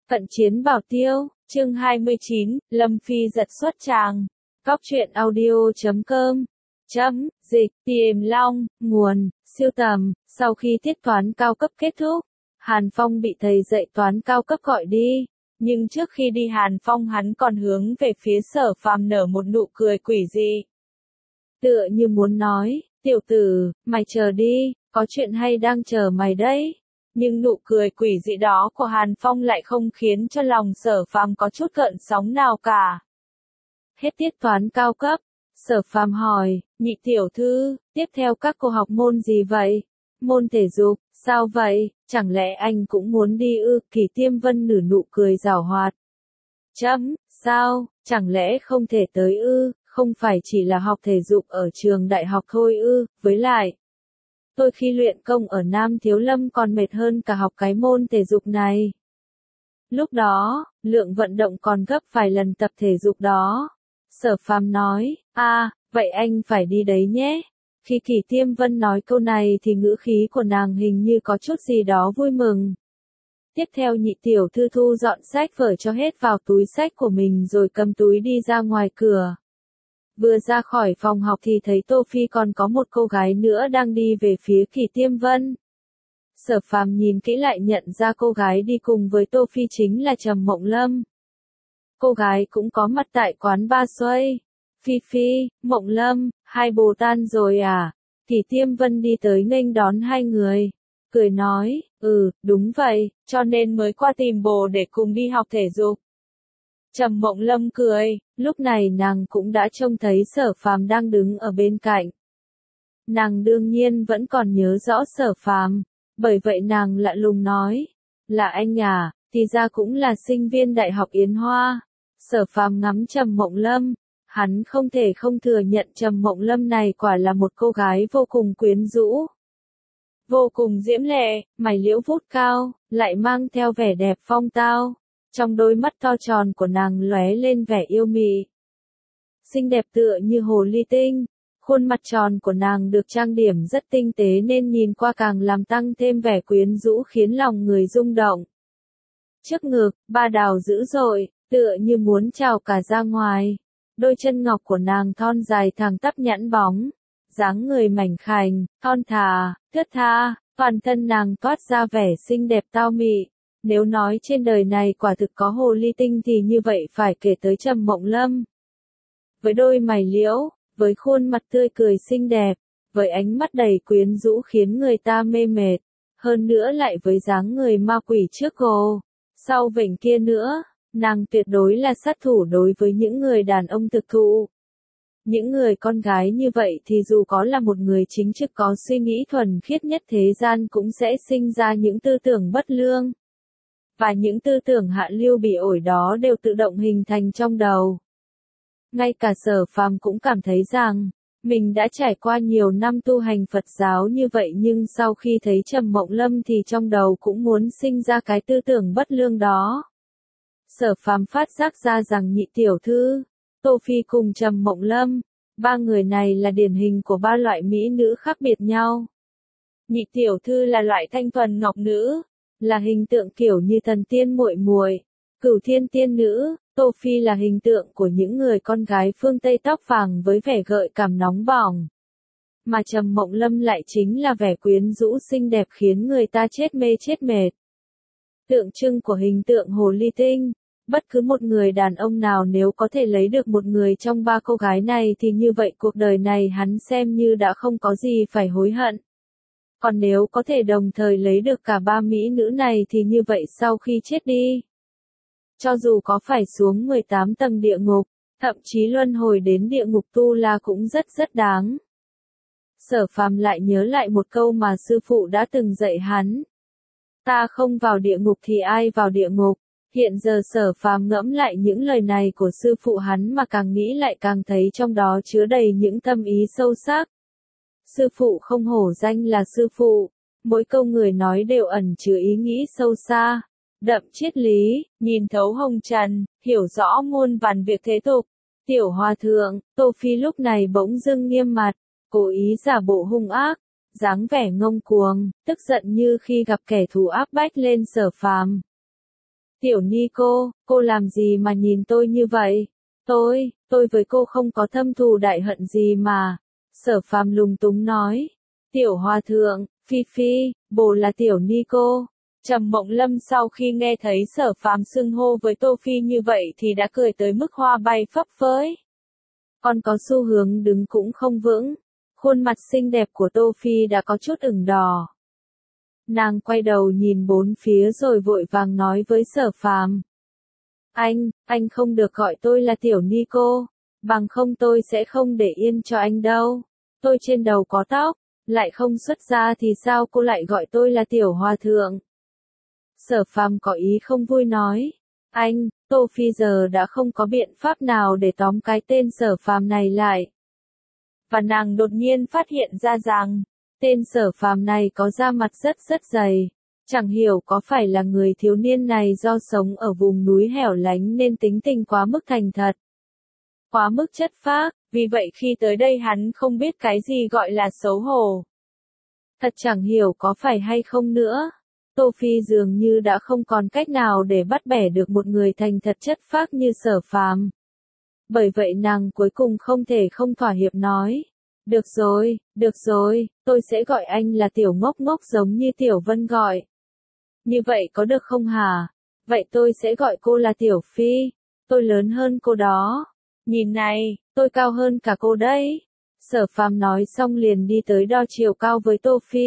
Cận chiến bảo tiêu, chương 29, Lâm Phi giật xuất tràng. Cóc truyện audio.com. Dịch, tìm long, nguồn, siêu tầm. Sau khi tiết toán cao cấp kết thúc, Hàn Phong bị thầy dạy toán cao cấp gọi đi. Nhưng trước khi đi Hàn Phong hắn còn hướng về phía Sở Phàm nở một nụ cười quỷ dị. Tựa như muốn nói, tiểu tử, mày chờ đi, có chuyện hay đang chờ mày đấy. Nhưng nụ cười quỷ dị đó của Hàn Phong lại không khiến cho lòng Sở Phàm có chút gợn sóng nào cả. Hết tiết toán cao cấp, Sở Phàm hỏi, nhị tiểu thư, tiếp theo các cô học môn gì vậy? Môn thể dục, sao vậy, chẳng lẽ anh cũng muốn đi ư? Kỳ Tiêm Vân nở nụ cười giảo hoạt. Sao, chẳng lẽ không thể tới ư? Không phải chỉ là học thể dục ở trường đại học thôi ư? Với lại, tôi khi luyện công ở Nam Thiếu Lâm còn mệt hơn cả học cái môn thể dục này. Lúc đó, lượng vận động còn gấp vài lần tập thể dục đó. Sở Phàm nói, vậy anh phải đi đấy nhé. Khi Kỳ Tiêm Vân nói câu này thì ngữ khí của nàng hình như có chút gì đó vui mừng. Tiếp theo nhị tiểu thư thu dọn sách vở cho hết vào túi sách của mình rồi cầm túi đi ra ngoài cửa. Vừa ra khỏi phòng học thì thấy Tô Phi còn có một cô gái nữa đang đi về phía Kỳ Tiêm Vân. Sở Phàm nhìn kỹ lại nhận ra cô gái đi cùng với Tô Phi chính là Trầm Mộng Lâm. Cô gái cũng có mặt tại quán ba Xuây. Phi, Mộng Lâm, hai bồ tan rồi à? Kỳ Tiêm Vân đi tới nghênh đón hai người. Cười nói, đúng vậy, cho nên mới qua tìm bồ để cùng đi học thể dục. Trầm Mộng Lâm cười, lúc này nàng cũng đã trông thấy Sở Phàm đang đứng ở bên cạnh. Nàng đương nhiên vẫn còn nhớ rõ Sở Phàm, bởi vậy nàng lạ lùng nói, là anh à, thì ra cũng là sinh viên Đại học Yến Hoa. Sở Phàm ngắm Trầm Mộng Lâm, hắn không thể không thừa nhận Trầm Mộng Lâm này quả là một cô gái vô cùng quyến rũ. Vô cùng diễm lệ, mày liễu vút cao, lại mang theo vẻ đẹp phong tao. Trong đôi mắt to tròn của nàng lóe lên vẻ yêu mị. Xinh đẹp tựa như hồ ly tinh, khuôn mặt tròn của nàng được trang điểm rất tinh tế nên nhìn qua càng làm tăng thêm vẻ quyến rũ khiến lòng người rung động. Trước ngực, ba đào dữ dội, tựa như muốn trào cả ra ngoài. Đôi chân ngọc của nàng thon dài thẳng tắp nhẵn bóng, dáng người mảnh khảnh, thon thả, thướt tha, toàn thân nàng toát ra vẻ xinh đẹp tao mị. Nếu nói trên đời này quả thực có hồ ly tinh thì như vậy phải kể tới Trầm Mộng Lâm. Với đôi mày liễu, với khuôn mặt tươi cười xinh đẹp, với ánh mắt đầy quyến rũ khiến người ta mê mệt, hơn nữa lại với dáng người ma quỷ trước gồ, sau vểnh kia nữa, nàng tuyệt đối là sát thủ đối với những người đàn ông thực thụ. Những người con gái như vậy thì dù có là một người chính trực có suy nghĩ thuần khiết nhất thế gian cũng sẽ sinh ra những tư tưởng bất lương. Và những tư tưởng hạ lưu bị ổi đó đều tự động hình thành trong đầu. Ngay cả Sở Phàm cũng cảm thấy rằng, mình đã trải qua nhiều năm tu hành Phật giáo như vậy nhưng sau khi thấy Trầm Mộng Lâm thì trong đầu cũng muốn sinh ra cái tư tưởng bất lương đó. Sở Phàm phát giác ra rằng nhị tiểu thư, Tô Phi cùng Trầm Mộng Lâm, ba người này là điển hình của ba loại mỹ nữ khác biệt nhau. Nhị tiểu thư là loại thanh thuần ngọc nữ, là hình tượng kiểu như thần tiên muội muội, cửu thiên tiên nữ. Tô Phi là hình tượng của những người con gái phương Tây tóc vàng với vẻ gợi cảm nóng bỏng. Mà Trầm Mộng Lâm lại chính là vẻ quyến rũ xinh đẹp khiến người ta chết mê chết mệt. Tượng trưng của hình tượng hồ ly tinh, bất cứ một người đàn ông nào nếu có thể lấy được một người trong ba cô gái này thì như vậy cuộc đời này hắn xem như đã không có gì phải hối hận. Còn nếu có thể đồng thời lấy được cả ba mỹ nữ này thì như vậy sau khi chết đi, cho dù có phải xuống 18 tầng địa ngục, thậm chí luân hồi đến địa ngục Tu La cũng rất đáng. Sở Phàm lại nhớ lại một câu mà sư phụ đã từng dạy hắn. Ta không vào địa ngục thì ai vào địa ngục? Hiện giờ Sở Phàm ngẫm lại những lời này của sư phụ hắn mà càng nghĩ lại càng thấy trong đó chứa đầy những tâm ý sâu sắc. Sư phụ không hổ danh là sư phụ, mỗi câu người nói đều ẩn chứa ý nghĩ sâu xa, đậm triết lý, nhìn thấu hồng trần, hiểu rõ muôn vàn việc thế tục. Tiểu hòa thượng, Tô Phi lúc này bỗng dưng nghiêm mặt, cố ý giả bộ hung ác, dáng vẻ ngông cuồng, tức giận như khi gặp kẻ thù áp bách lên Sở Phàm. Tiểu Ni cô làm gì mà nhìn tôi như vậy? Tôi với cô không có thâm thù đại hận gì mà. Sở Phàm lúng túng nói. Tiểu Hòa Thượng, Phi Phi, bồ là Tiểu Ni cô. Trầm Mộng Lâm sau khi nghe thấy Sở Phàm xưng hô với Tô Phi như vậy thì đã cười tới mức hoa bay phấp phới. Còn có xu hướng đứng cũng không vững. Khuôn mặt xinh đẹp của Tô Phi đã có chút ửng đỏ. Nàng quay đầu nhìn bốn phía rồi vội vàng nói với Sở Phàm. Anh không được gọi tôi là Tiểu Ni cô, bằng không tôi sẽ không để yên cho anh đâu. Tôi trên đầu có tóc, lại không xuất gia thì sao cô lại gọi tôi là Tiểu Hòa Thượng? Sở Phàm có ý không vui nói. Tô Phi giờ đã không có biện pháp nào để tóm cái tên Sở Phàm này lại. Và nàng đột nhiên phát hiện ra rằng, tên Sở Phàm này có da mặt rất dày. Chẳng hiểu có phải là người thiếu niên này do sống ở vùng núi hẻo lánh nên tính tình quá mức thành thật. Quá mức chất phác, vì vậy khi tới đây hắn không biết cái gì gọi là xấu hổ. Thật chẳng hiểu có phải hay không nữa. Tô Phi dường như đã không còn cách nào để bắt bẻ được một người thành thật chất phác như Sở Phàm. Bởi vậy nàng cuối cùng không thể không thỏa hiệp nói. Được rồi, tôi sẽ gọi anh là Tiểu Ngốc Ngốc giống như Tiểu Vân gọi. Như vậy có được không hả? Vậy tôi sẽ gọi cô là Tiểu Phi. Tôi lớn hơn cô đó. Nhìn này, tôi cao hơn cả cô đấy. Sở Phàm nói xong liền đi tới đo chiều cao với Tô Phi.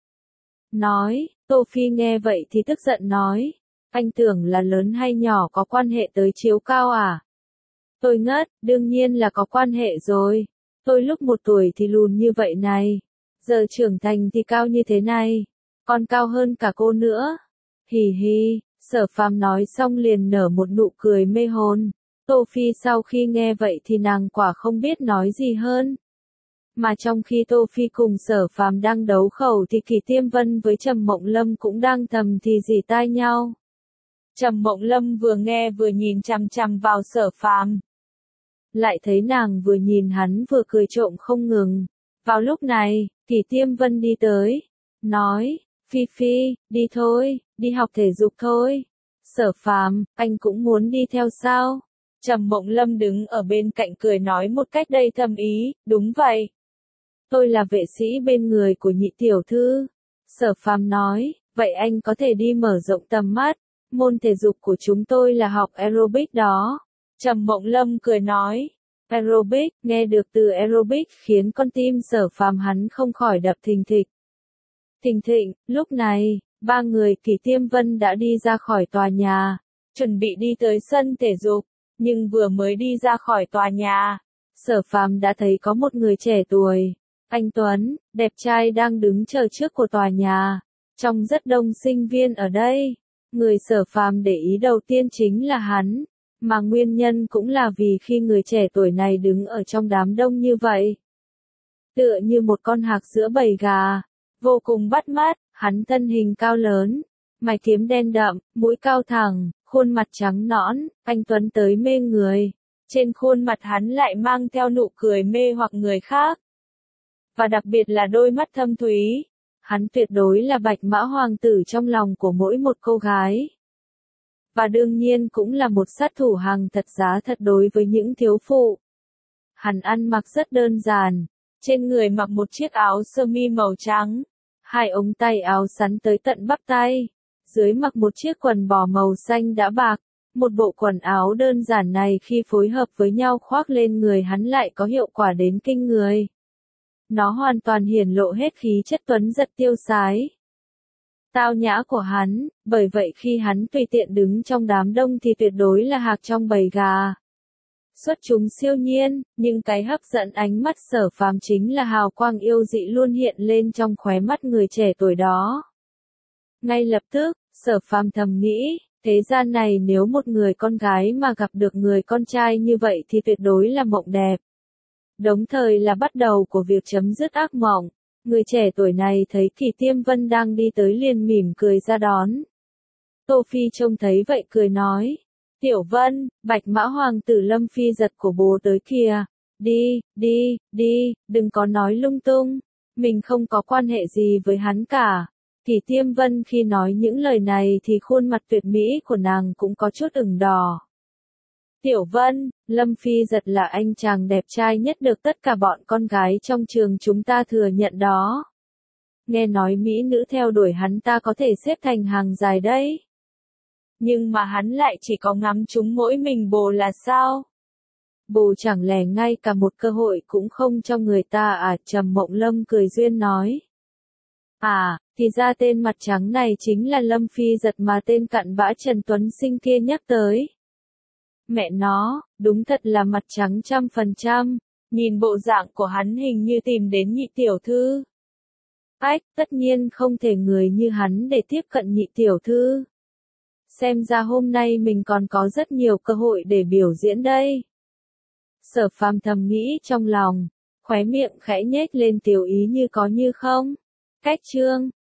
Tô Phi nghe vậy thì tức giận nói. Anh tưởng là lớn hay nhỏ có quan hệ tới chiều cao à? Tôi ngất, đương nhiên là có quan hệ rồi. Tôi lúc 1 tuổi thì lùn như vậy này. Giờ trưởng thành thì cao như thế này. Còn cao hơn cả cô nữa. Hì hì, Sở Phàm nói xong liền nở một nụ cười mê hồn. Tô Phi sau khi nghe vậy thì nàng quả không biết nói gì hơn. Mà trong khi Tô Phi cùng Sở Phàm đang đấu khẩu thì Kỳ Tiêm Vân với Trầm Mộng Lâm cũng đang thầm thì rỉ tai nhau. Trầm Mộng Lâm vừa nghe vừa nhìn chằm chằm vào Sở Phàm. Lại thấy nàng vừa nhìn hắn vừa cười trộm không ngừng. Vào lúc này, Kỳ Tiêm Vân đi tới, nói, Phi Phi, đi thôi, đi học thể dục thôi. Sở Phàm, anh cũng muốn đi theo sao? Trầm Mộng Lâm đứng ở bên cạnh cười nói một cách đầy thâm ý, đúng vậy. Tôi là vệ sĩ bên người của nhị tiểu thư. Sở Phàm nói, vậy anh có thể đi mở rộng tầm mắt. Môn thể dục của chúng tôi là học aerobic đó. Trầm Mộng Lâm cười nói, aerobic, nghe được từ aerobic khiến con tim Sở Phàm hắn không khỏi đập thình thịch. Thình thịch, lúc này, 3 người Kỳ Tiêm Vân đã đi ra khỏi tòa nhà, chuẩn bị đi tới sân thể dục, nhưng vừa mới đi ra khỏi tòa nhà, Sở Phàm đã thấy có một người trẻ tuổi, anh Tuấn, đẹp trai đang đứng chờ trước của tòa nhà, trong rất đông sinh viên ở đây. Người Sở Phàm để ý đầu tiên chính là hắn, mà nguyên nhân cũng là vì khi người trẻ tuổi này đứng ở trong đám đông như vậy. Tựa như một con hạc giữa bầy gà, vô cùng bắt mắt, hắn thân hình cao lớn, mày kiếm đen đậm, mũi cao thẳng, khuôn mặt trắng nõn, anh Tuấn tới mê người. Trên khuôn mặt hắn lại mang theo nụ cười mê hoặc người khác. Và đặc biệt là đôi mắt thâm thúy. Hắn tuyệt đối là bạch mã hoàng tử trong lòng của mỗi một cô gái. Và đương nhiên cũng là một sát thủ hàng thật giá thật đối với những thiếu phụ. Hắn ăn mặc rất đơn giản, trên người mặc một chiếc áo sơ mi màu trắng, 2 ống tay áo sắn tới tận bắp tay, dưới mặc một chiếc quần bò màu xanh đã bạc. Một bộ quần áo đơn giản này khi phối hợp với nhau khoác lên người hắn lại có hiệu quả đến kinh người. Nó hoàn toàn hiển lộ hết khí chất tuấn giật tiêu sái, tao nhã của hắn, bởi vậy khi hắn tùy tiện đứng trong đám đông thì tuyệt đối là hạc trong bầy gà. Xuất chúng siêu nhiên, nhưng cái hấp dẫn ánh mắt Sở Phàm chính là hào quang yêu dị luôn hiện lên trong khóe mắt người trẻ tuổi đó. Ngay lập tức, Sở Phàm thầm nghĩ, thế gian này nếu một người con gái mà gặp được người con trai như vậy thì tuyệt đối là mộng đẹp. Đồng thời là bắt đầu của việc chấm dứt ác mộng. Người trẻ tuổi này thấy Kỳ Tiêm Vân đang đi tới liền mỉm cười ra đón. Tô Phi trông thấy vậy cười nói, Tiểu Vân, bạch mã hoàng tử Lâm Phi giật của bố tới kìa, đi, đừng có nói lung tung, mình không có quan hệ gì với hắn cả. Kỳ Tiêm Vân khi nói những lời này thì khuôn mặt tuyệt mỹ của nàng cũng có chút ửng đỏ. Tiểu Vân, Lâm Phi Giật là anh chàng đẹp trai nhất được tất cả bọn con gái trong trường chúng ta thừa nhận đó. Nghe nói mỹ nữ theo đuổi hắn ta có thể xếp thành hàng dài đấy. Nhưng mà hắn lại chỉ có ngắm chúng mỗi mình bồ là sao? Bồ chẳng lẽ ngay cả một cơ hội cũng không cho người ta à? Trầm Mộng Lâm cười duyên nói. À, thì ra tên mặt trắng này chính là Lâm Phi Giật mà tên cặn bã Trần Tuấn Sinh kia nhắc tới. Mẹ nó, đúng thật là mặt trắng 100%, nhìn bộ dạng của hắn hình như tìm đến nhị tiểu thư. Ách, tất nhiên không thể người như hắn để tiếp cận nhị tiểu thư. Xem ra hôm nay mình còn có rất nhiều cơ hội để biểu diễn đây. Sở Phàm thầm nghĩ trong lòng, khóe miệng khẽ nhếch lên tiểu ý như có như không. Cách chương